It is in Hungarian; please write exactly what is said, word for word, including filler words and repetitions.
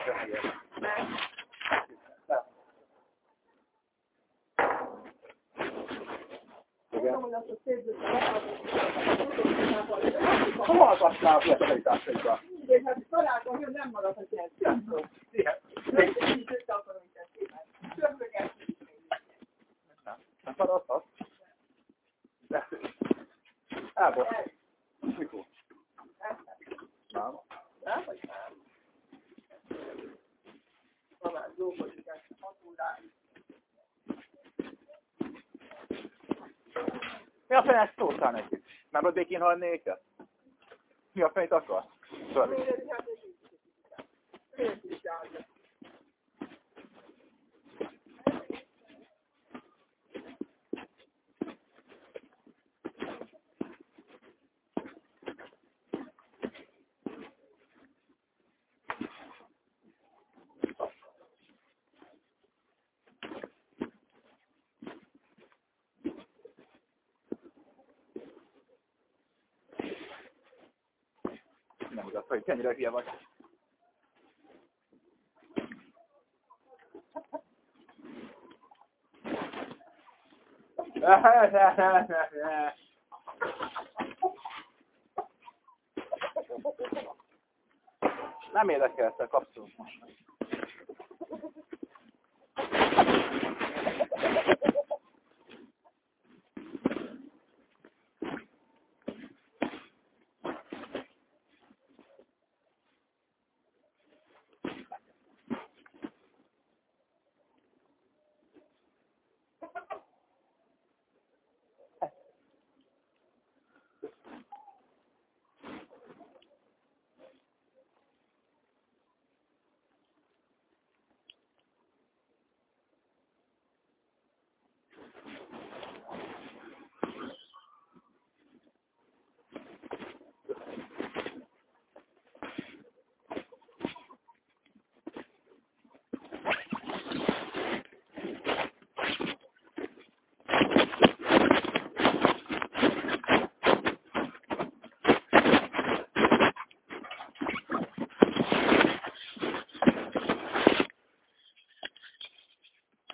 Hallgassál, hogy felításaikkal. Igen, hát találtam, hogy nem maradhat ilyen. Sziasztok! Sziasztok! Nem maradhat? Elbort. Mikor? Nem. Nem vagy nem? Talán dolgozik ezt a hatulán. Mi a fene ezt szóltál nekik? Nem ad békén halni őket? Mi a fejét akar? Sorry. Nem igaz, hogy ennyire hülye vagy. Nem érdekel, te kapszul most.